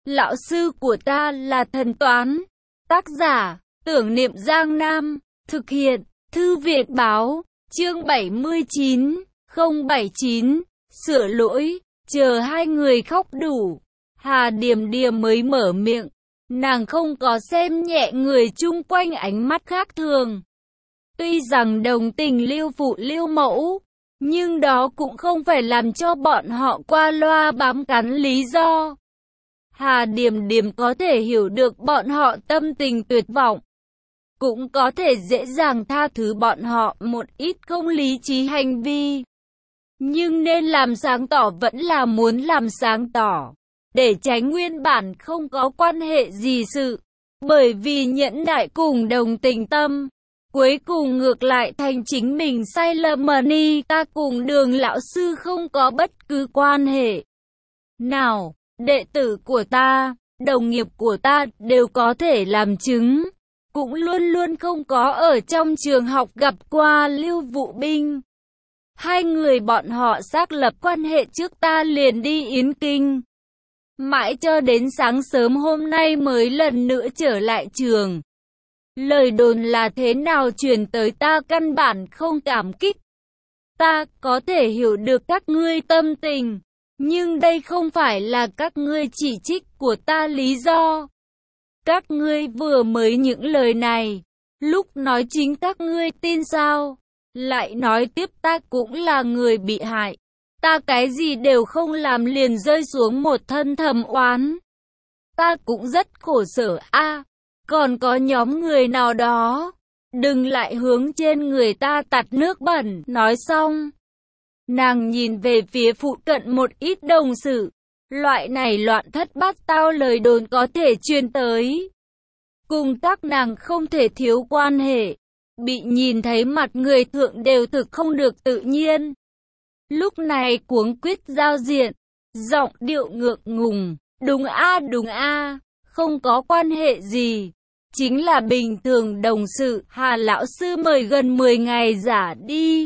Lão sư của ta là thần toán. Tác giả, Tưởng Niệm Giang Nam. Thực hiện, Thư viện báo, chương 79, 079, sửa lỗi, chờ hai người khóc đủ. Hà Điềm Điềm mới mở miệng, nàng không có xem nhẹ người chung quanh ánh mắt khác thường. Tuy rằng đồng tình Lưu Phụ Lưu Mẫu, nhưng đó cũng không phải làm cho bọn họ qua loa bám cắn lý do. Hà Điềm Điềm có thể hiểu được bọn họ tâm tình tuyệt vọng, cũng có thể dễ dàng tha thứ bọn họ một ít không lý trí hành vi. Nhưng nên làm sáng tỏ vẫn là muốn làm sáng tỏ, để tránh nguyên bản không có quan hệ gì sự. Bởi vì nhẫn nại cùng đồng tình tâm, cuối cùng ngược lại thành chính mình sai lầm. Ta cùng Đường lão sư không có bất cứ quan hệ nào. Đệ tử của ta, đồng nghiệp của ta đều có thể làm chứng, cũng luôn luôn không có ở trong trường học gặp qua Lưu Vũ Binh. Hai người bọn họ xác lập quan hệ trước ta liền đi Yến Kinh. Mãi cho đến sáng sớm hôm nay mới lần nữa trở lại trường. Lời đồn là thế nào truyền tới ta căn bản không cảm kích. Ta có thể hiểu được các ngươi tâm tình, nhưng đây không phải là các ngươi chỉ trích của ta lý do. Các ngươi vừa mới những lời này, lúc nói chính các ngươi tin sao? Lại nói tiếp ta cũng là người bị hại. Ta cái gì đều không làm liền rơi xuống một thân thầm oán. Ta cũng rất khổ sở a. Còn có nhóm người nào đó, đừng lại hướng trên người ta tạt nước bẩn. Nói xong, nàng nhìn về phía phụ cận một ít đồng sự. Loại này loạn thất bát tao lời đồn có thể truyền tới, cùng các nàng không thể thiếu quan hệ. Bị nhìn thấy mặt người thượng đều thực không được tự nhiên. Lúc này cuống quýt giao diện, giọng điệu ngượng ngùng. Đúng a, không có quan hệ gì. Chính là bình thường đồng sự. Hà lão sư mời gần 10 ngày giả đi.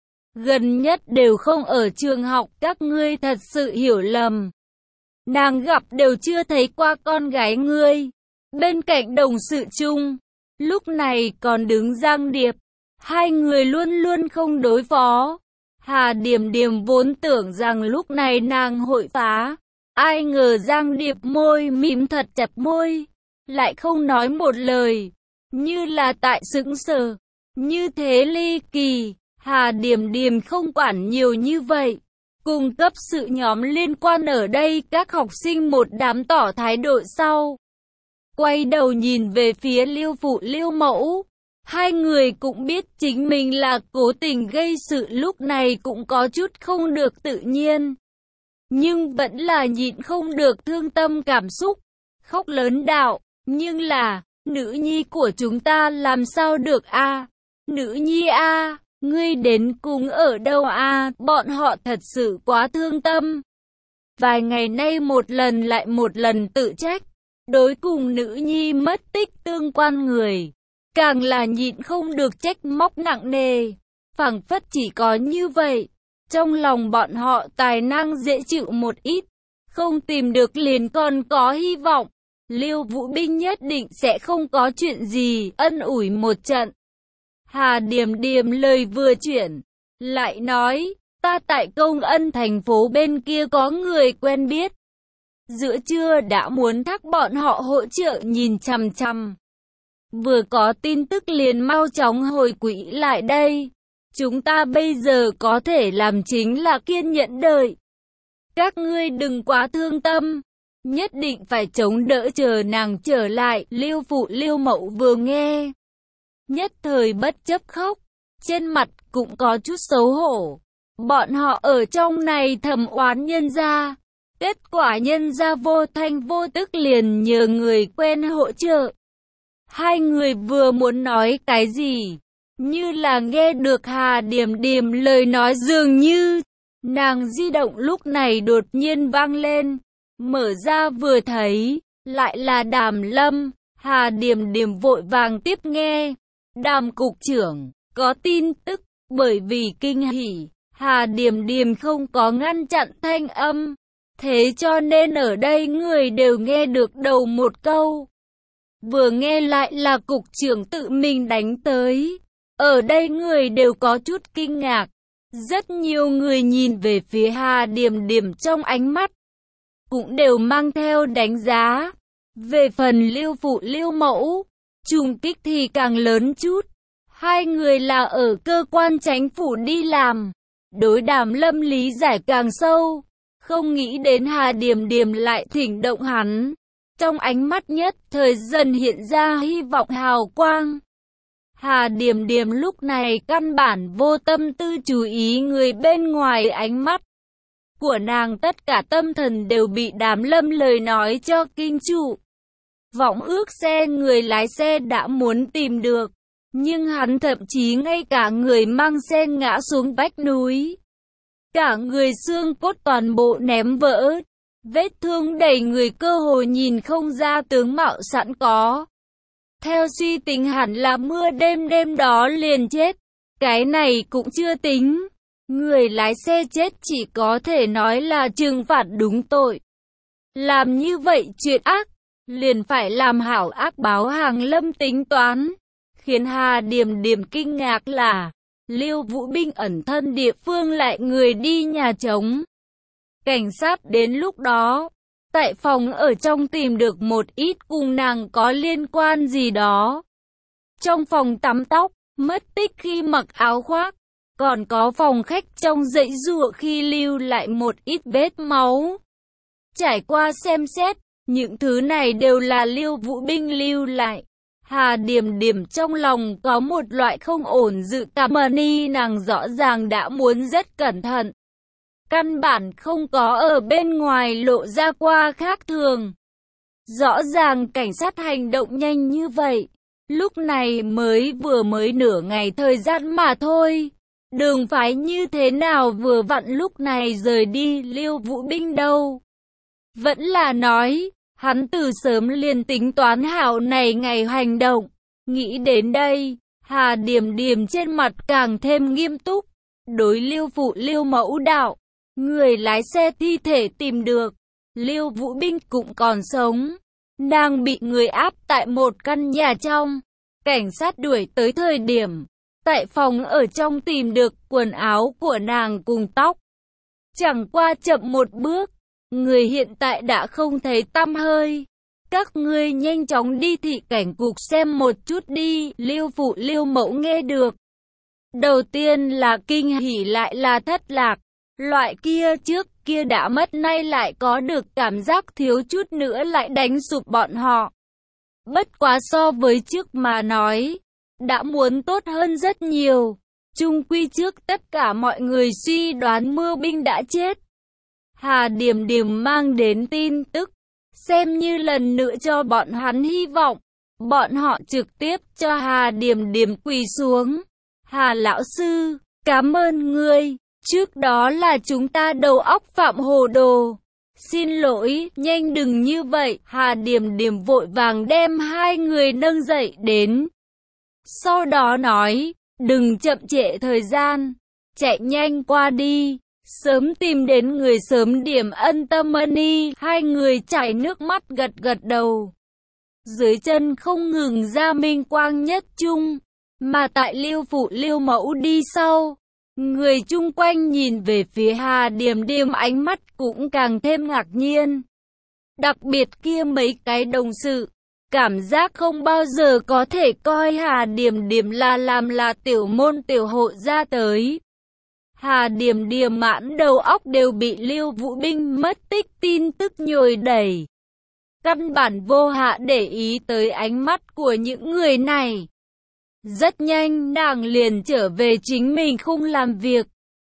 Gần nhất đều không ở trường học, các ngươi thật sự hiểu lầm. Nàng gặp đều chưa thấy qua con gái ngươi. Bên cạnh đồng sự chung, lúc này còn đứng Giang Điệp. Hai người luôn luôn không đối phó. Hà Điềm Điềm vốn tưởng rằng lúc này nàng hội phá. Ai ngờ Giang Điệp môi mím thật chặt môi, lại không nói một lời, như là tại sững sờ. Như thế ly kỳ. Hà Điềm Điềm không quản nhiều như vậy. Cùng cấp sự nhóm liên quan ở đây, các học sinh một đám tỏ thái độ sau. Quay đầu nhìn về phía Lưu Phụ Lưu Mẫu. Hai người cũng biết chính mình là cố tình gây sự, lúc này cũng có chút không được tự nhiên. Nhưng vẫn là nhịn không được thương tâm cảm xúc, khóc lớn đạo. Nhưng là, nữ nhi của chúng ta làm sao được a? Nữ nhi a, ngươi đến cùng ở đâu a? Bọn họ thật sự quá thương tâm. Vài ngày nay một lần lại một lần tự trách. Đối cùng nữ nhi mất tích tương quan người, càng là nhịn không được trách móc nặng nề. Phảng phất chỉ có như vậy, trong lòng bọn họ tài năng dễ chịu một ít. Không tìm được liền còn có hy vọng. Lưu Vũ Binh nhất định sẽ không có chuyện gì, ân ủi một trận. Hà Điềm Điềm lời vừa chuyển, lại nói, ta tại Công Ân thành phố bên kia có người quen biết. Giữa trưa đã muốn thác bọn họ hỗ trợ nhìn chằm chằm. Vừa có tin tức liền mau chóng hồi quỹ lại đây. Chúng ta bây giờ có thể làm chính là kiên nhẫn đợi. Các ngươi đừng quá thương tâm, nhất định phải chống đỡ chờ nàng trở lại. Lưu Phụ Lưu Mẫu vừa nghe, nhất thời bất chấp khóc, trên mặt cũng có chút xấu hổ. Bọn họ ở trong này thầm oán nhân gia, kết quả nhân gia vô thanh vô tức liền nhờ người quen hỗ trợ. Hai người vừa muốn nói cái gì, như là nghe được Hà Điềm Điềm lời nói, dường như nàng di động lúc này đột nhiên vang lên. Mở ra vừa thấy, lại là Đàm Lâm. Hà Điềm Điềm vội vàng tiếp nghe. Đàm cục trưởng, có tin tức. Bởi vì kinh hỉ, Hà Điềm Điềm không có ngăn chặn thanh âm, Thế cho nên ở đây người đều nghe được đầu một câu. Vừa nghe lại là cục trưởng tự mình đánh tới. Ở đây người đều có chút kinh ngạc. Rất nhiều người nhìn về phía Hà Điềm Điềm trong ánh mắt cũng đều mang theo đánh giá. Về phần Lưu Phụ Lưu Mẫu, trùng kích thì càng lớn chút. Hai người là ở cơ quan chính phủ đi làm, đối đàm lâm lý giải càng sâu. Không nghĩ đến Hà Điềm Điềm lại thỉnh động hắn. Trong ánh mắt nhất thời dần hiện ra hy vọng hào quang. Hà Điềm Điềm lúc này căn bản vô tâm tư chú ý người bên ngoài, ánh mắt của nàng tất cả tâm thần đều bị đàm lâm lời nói cho kinh trụ. Vọng ước xe người lái xe đã muốn tìm được, nhưng hắn thậm chí ngay cả người mang xe ngã xuống vách núi. Cả người xương cốt toàn bộ ném vỡ, vết thương đầy người cơ hồ nhìn không ra tướng mạo sẵn có. Theo suy tính hẳn là mưa đêm đó liền chết. Cái này cũng chưa tính. Người lái xe chết chỉ có thể nói là trừng phạt đúng tội. Làm như vậy chuyện ác, liền phải làm hảo ác báo. Hàng Lâm tính toán. Khiến Hà Điềm Điềm kinh ngạc là Lưu Vũ Binh ẩn thân địa phương lại người đi nhà trống. Cảnh sát đến lúc đó, tại phòng ở trong tìm được một ít cùng nàng có liên quan gì đó. Trong phòng tắm tóc, mất tích khi mặc áo khoác. Còn có phòng khách trong dãy giụa khi lưu lại một ít vết máu. Trải qua xem xét, những thứ này đều là Lưu Vũ Binh lưu lại. Hà Điềm Điềm trong lòng có một loại không ổn dự cảm, nàng rõ ràng đã muốn rất cẩn thận. Căn bản không có ở bên ngoài lộ ra qua khác thường. Rõ ràng cảnh sát hành động nhanh như vậy. Lúc này vừa mới nửa ngày thời gian mà thôi. Đường phái như thế nào vừa vặn lúc này rời đi Lưu Vũ Binh đâu. Vẫn là nói, hắn từ sớm liền tính toán hảo này ngày hành động. Nghĩ đến đây, Hà Điềm Điềm trên mặt càng thêm nghiêm túc. Đối Lưu Phụ Lưu Mẫu đạo, người lái xe thi thể tìm được, Lưu Vũ Binh cũng còn sống. Nàng bị người áp tại một căn nhà trong. Cảnh sát đuổi tới thời điểm, tại phòng ở trong tìm được quần áo của nàng cùng tóc. Chẳng qua chậm một bước, người hiện tại đã không thấy tăm hơi. Các ngươi nhanh chóng đi thị cảnh cục xem một chút đi. Lưu Phụ Lưu Mẫu nghe được. Đầu tiên là kinh hỉ lại là thất lạc. Loại kia trước kia đã mất nay lại có được cảm giác thiếu chút nữa lại đánh sụp bọn họ. Bất quá so với trước mà nói, đã muốn tốt hơn rất nhiều. Chung quy trước tất cả mọi người suy đoán Mưa Binh đã chết. Hà Điềm Điềm mang đến tin tức, xem như lần nữa cho bọn hắn hy vọng. Bọn họ trực tiếp cho Hà Điềm Điềm quỳ xuống. Hà lão sư, cảm ơn ngươi. Trước đó là chúng ta đầu óc phạm hồ đồ. Xin lỗi, nhanh đừng như vậy. Hà Điềm Điềm vội vàng đem hai người nâng dậy đến. Sau đó nói, đừng chậm trễ thời gian, chạy nhanh qua đi, sớm tìm đến người sớm điểm ân tâm ân. Hai người chảy nước mắt gật gật đầu. Dưới chân không ngừng ra minh quang nhất trung, mà tại Lưu Phụ Lưu Mẫu đi sau. Người chung quanh nhìn về phía Hà Điềm Điềm ánh mắt cũng càng thêm ngạc nhiên. Đặc biệt kia mấy cái đồng sự, cảm giác không bao giờ có thể coi Hà Điềm Điềm là tiểu môn tiểu hộ ra tới. Hà Điềm Điềm mãn đầu óc đều bị Lưu Vũ Binh mất tích tin tức nhồi đẩy. Căn bản vô hạ để ý tới ánh mắt của những người này. Rất nhanh nàng liền trở về chính mình khung làm việc.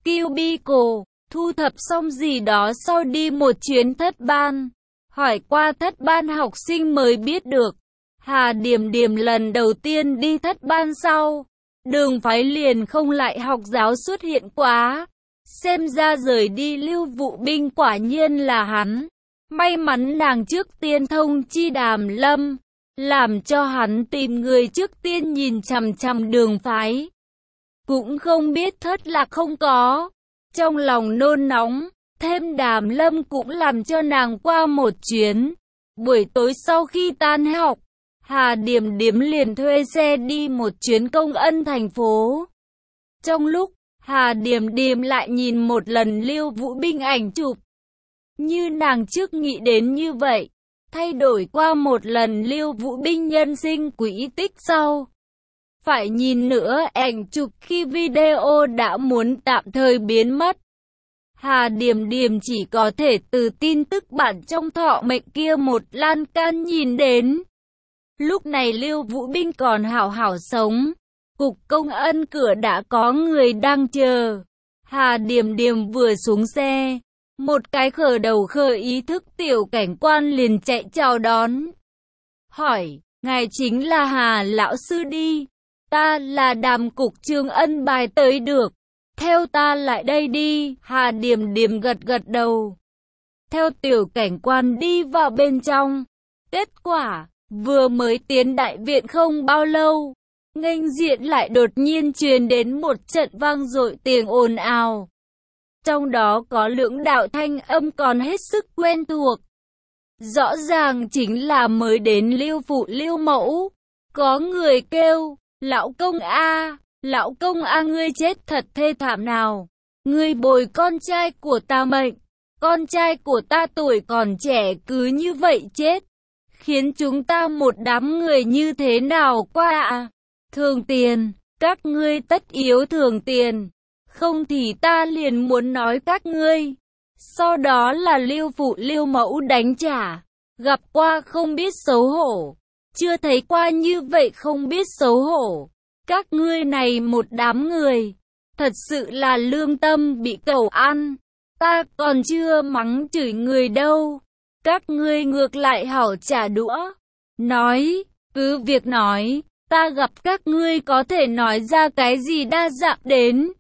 Cubicle, thu thập xong gì đó sau đi một chuyến thất ban. Hỏi qua thất ban học sinh mới biết được. Hà Điềm Điềm lần đầu tiên đi thất ban sau. Đường phái liền không lại học giáo xuất hiện quá. Xem ra rời đi Lưu Vũ Binh quả nhiên là hắn. May mắn nàng trước tiên thông chi Đàm Lâm, làm cho hắn tìm người trước tiên nhìn chằm chằm đường phái. Cũng không biết thất lạc không có. Trong lòng nôn nóng, Thêm Đàm Lâm cũng làm cho nàng qua một chuyến. Buổi tối sau khi tan học, Hà Điềm Điềm liền thuê xe đi một chuyến Công Ân thành phố. Trong lúc Hà Điềm Điềm lại nhìn một lần Lưu Vũ Binh ảnh chụp, như nàng trước nghĩ đến như vậy, thay đổi qua một lần Lưu Vũ Binh nhân sinh quỹ tích sau. Phải nhìn nữa ảnh chụp khi video đã muốn tạm thời biến mất. Hà Điềm Điềm chỉ có thể từ tin tức bản trong thọ mệnh kia một lan can nhìn đến. Lúc này Lưu Vũ Binh còn hảo hảo sống. Cục Công Ân cửa đã có người đang chờ. Hà Điềm Điềm vừa xuống xe, một cái khờ đầu khờ ý thức tiểu cảnh quan liền chạy chào đón. Hỏi, ngài chính là Hà lão sư đi. Ta là Đàm cục trưởng Ân bài tới được. Theo ta lại đây đi. Hà Điềm Điềm gật gật đầu. Theo tiểu cảnh quan đi vào bên trong. Kết quả, vừa mới tiến đại viện không bao lâu, nghênh diện lại đột nhiên truyền đến một trận vang dội tiếng ồn ào. Trong đó có lưỡng đạo thanh âm còn hết sức quen thuộc. Rõ ràng chính là mới đến Lưu phụ Lưu mẫu. Có người kêu, lão công a, lão công a, ngươi chết thật thê thảm nào. Ngươi bồi con trai của ta mệnh, con trai của ta tuổi còn trẻ cứ như vậy chết, khiến chúng ta một đám người như thế nào qua ạ. Thường tiền, các ngươi tất yếu thường tiền, không thì ta liền muốn nói các ngươi. Sau đó là Lưu phụ Lưu mẫu đánh trả, gặp qua không biết xấu hổ, chưa thấy qua như vậy không biết xấu hổ. Các ngươi này một đám người, thật sự là lương tâm bị cẩu ăn, ta còn chưa mắng chửi người đâu. Các ngươi ngược lại hảo trả đũa, nói, cứ việc nói. Ta gặp các ngươi có thể nói ra cái gì đa dạng đến.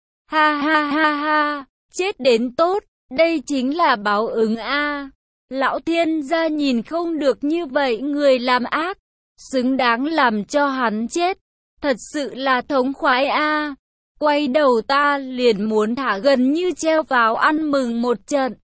Ha ha ha ha, chết đến tốt, đây chính là báo ứng a. Lão thiên gia nhìn không được như vậy người làm ác, xứng đáng làm cho hắn chết. Thật sự là thống khoái a. Quay đầu ta liền muốn thả gần như treo vào ăn mừng một trận.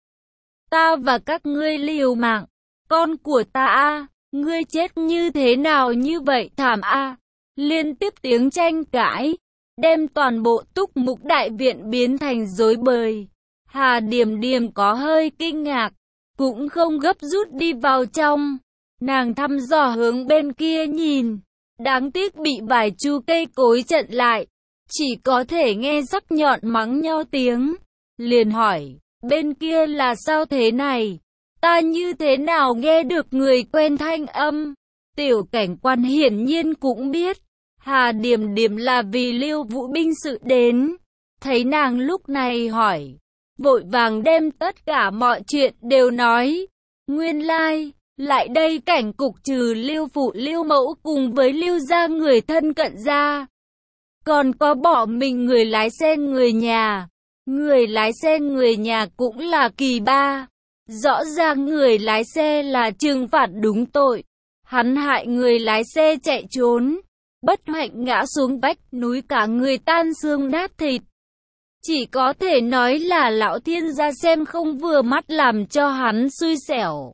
Ta và các ngươi liều mạng, con của ta a. Ngươi chết như thế nào như vậy thảm a. Liên tiếp tiếng tranh cãi, đem toàn bộ Túc Mục đại viện biến thành rối bời. Hà Điềm Điềm có hơi kinh ngạc, cũng không gấp rút đi vào trong. Nàng thăm dò hướng bên kia nhìn, đáng tiếc bị vài chu cây cối chặn lại, chỉ có thể nghe sắc nhọn mắng nhau tiếng. Liền hỏi, bên kia là sao thế này? Ta như thế nào nghe được người quen thanh âm? Tiểu cảnh quan hiển nhiên cũng biết, Hà Điềm Điềm là vì Lưu Vũ Binh sự đến. Thấy nàng lúc này hỏi, vội vàng đem tất cả mọi chuyện đều nói. Nguyên lai, lại đây cảnh cục trừ Lưu phụ Lưu mẫu cùng với Lưu gia người thân cận ra, còn có bỏ mình người lái xe người nhà. Người lái xe người nhà cũng là kỳ ba. Rõ ràng người lái xe là trừng phạt đúng tội. Hắn hại người lái xe chạy trốn, bất hạnh ngã xuống vách núi cả người tan xương nát thịt. Chỉ có thể nói là lão thiên gia xem không vừa mắt làm cho hắn xui xẻo.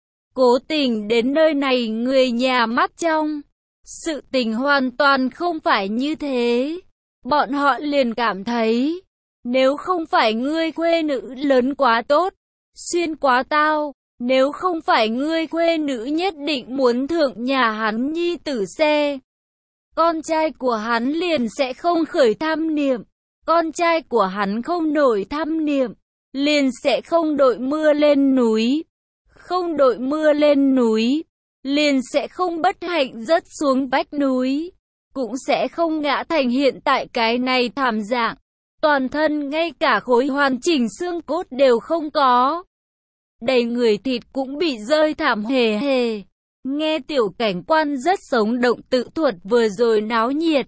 Cố tình đến nơi này người nhà mắt trong. Sự tình hoàn toàn không phải như thế. Bọn họ liền cảm thấy, nếu không phải ngươi khuê nữ lớn quá tốt, xuyên quá tao, nếu không phải ngươi khuê nữ nhất định muốn thượng nhà hắn nhi tử xe, con trai của hắn liền sẽ không khởi tham niệm. Con trai của hắn không nổi tham niệm, liền sẽ không đội mưa lên núi. Không đội mưa lên núi, liền sẽ không bất hạnh rớt xuống vách núi, cũng sẽ không ngã thành hiện tại cái này thảm dạng. Toàn thân ngay cả khối hoàn chỉnh xương cốt đều không có, đầy người thịt cũng bị rơi thảm hề hề. Nghe tiểu cảnh quan rất sống động tự thuật vừa rồi náo nhiệt,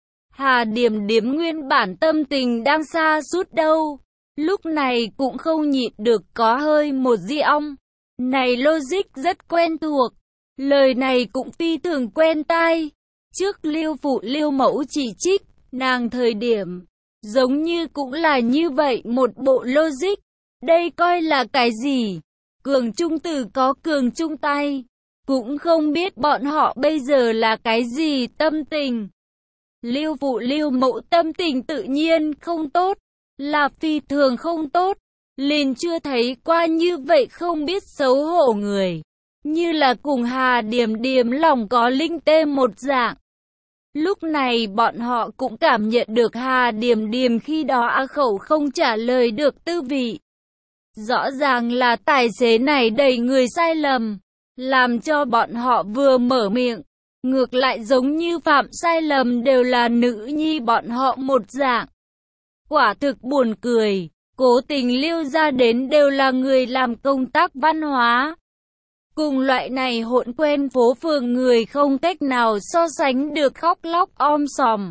Hà Điềm Điềm nguyên bản tâm tình đang sa sút đâu, lúc này cũng không nhịn được có hơi một di ong. Này logic rất quen thuộc, lời này cũng phi thường quen tai. Trước Lưu phụ Lưu mẫu chỉ trích nàng thời điểm, giống như cũng là như vậy một bộ logic. Đây coi là cái gì? Cường trung tử có cường trung tay. Cũng không biết bọn họ bây giờ là cái gì tâm tình. Lưu Phụ Lưu Mẫu tâm tình tự nhiên không tốt, là phi thường không tốt. Liền chưa thấy qua như vậy không biết xấu hổ người. Như là cùng Hà Điềm Điềm lòng có linh tê một dạng. Lúc này bọn họ cũng cảm nhận được Hà Điềm Điềm khi đó á khẩu không trả lời được tư vị. Rõ ràng là tài xế này đẩy người sai lầm, làm cho bọn họ vừa mở miệng. Ngược lại giống như phạm sai lầm đều là nữ nhi bọn họ một dạng. Quả thực buồn cười, cố tình Lưu ra đến đều là người làm công tác văn hóa. Cùng loại này hỗn quen phố phường người không cách nào so sánh được khóc lóc om sòm.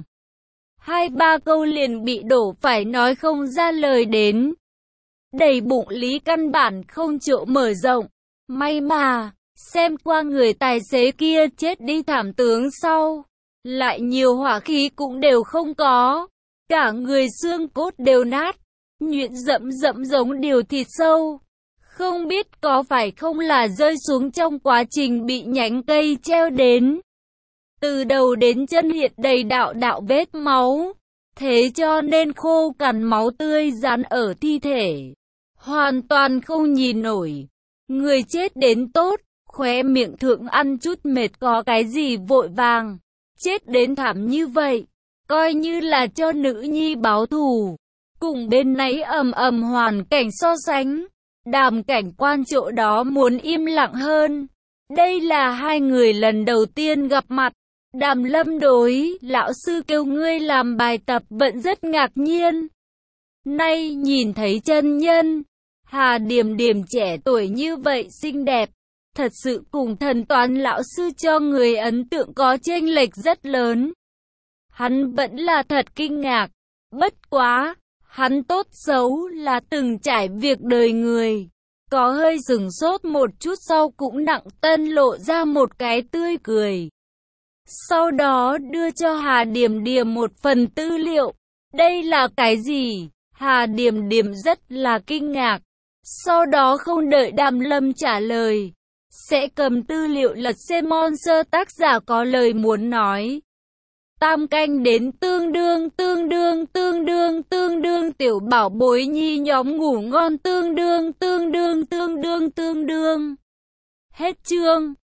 2-3 câu liền bị đổ phải nói không ra lời đến. Đầy bụng lý căn bản không chịu mở rộng. May mà, xem qua người tài xế kia chết đi thảm tướng sau. Lại nhiều hỏa khí cũng đều không có. Cả người xương cốt đều nát. Nhuyễn rậm rậm giống điều thịt sâu. Không biết có phải không là rơi xuống trong quá trình bị nhánh cây treo đến. Từ đầu đến chân hiện đầy đạo đạo vết máu. Thế cho nên khô cằn máu tươi dán ở thi thể. Hoàn toàn không nhìn nổi. Người chết đến tốt, khóe miệng thượng ăn chút mệt có cái gì vội vàng. Chết đến thảm như vậy, coi như là cho nữ nhi báo thù. Cùng bên nấy ầm ầm hoàn cảnh so sánh. Đàm cảnh quan chỗ đó muốn im lặng hơn. Đây là hai người lần đầu tiên gặp mặt. Đàm Lâm đối lão sư kêu ngươi làm bài tập vẫn rất ngạc nhiên. Nay nhìn thấy chân nhân, Hà Điềm Điềm trẻ tuổi như vậy xinh đẹp, thật sự cùng thần toán lão sư cho người ấn tượng có chênh lệch rất lớn. Hắn vẫn là thật kinh ngạc, bất quá, hắn tốt xấu là từng trải việc đời người. Có hơi sửng sốt một chút sau cũng nặng tân lộ ra một cái tươi cười. Sau đó đưa cho Hà Điềm Điềm một phần tư liệu. Đây là cái gì? Hà Điềm Điềm rất là kinh ngạc. Sau đó không đợi Đàm Lâm trả lời, sẽ cầm tư liệu lật xem Monster tác giả có lời muốn nói. Tam canh đến tương đương tiểu bảo bối nhi nhóm ngủ ngon tương đương. Hết chương.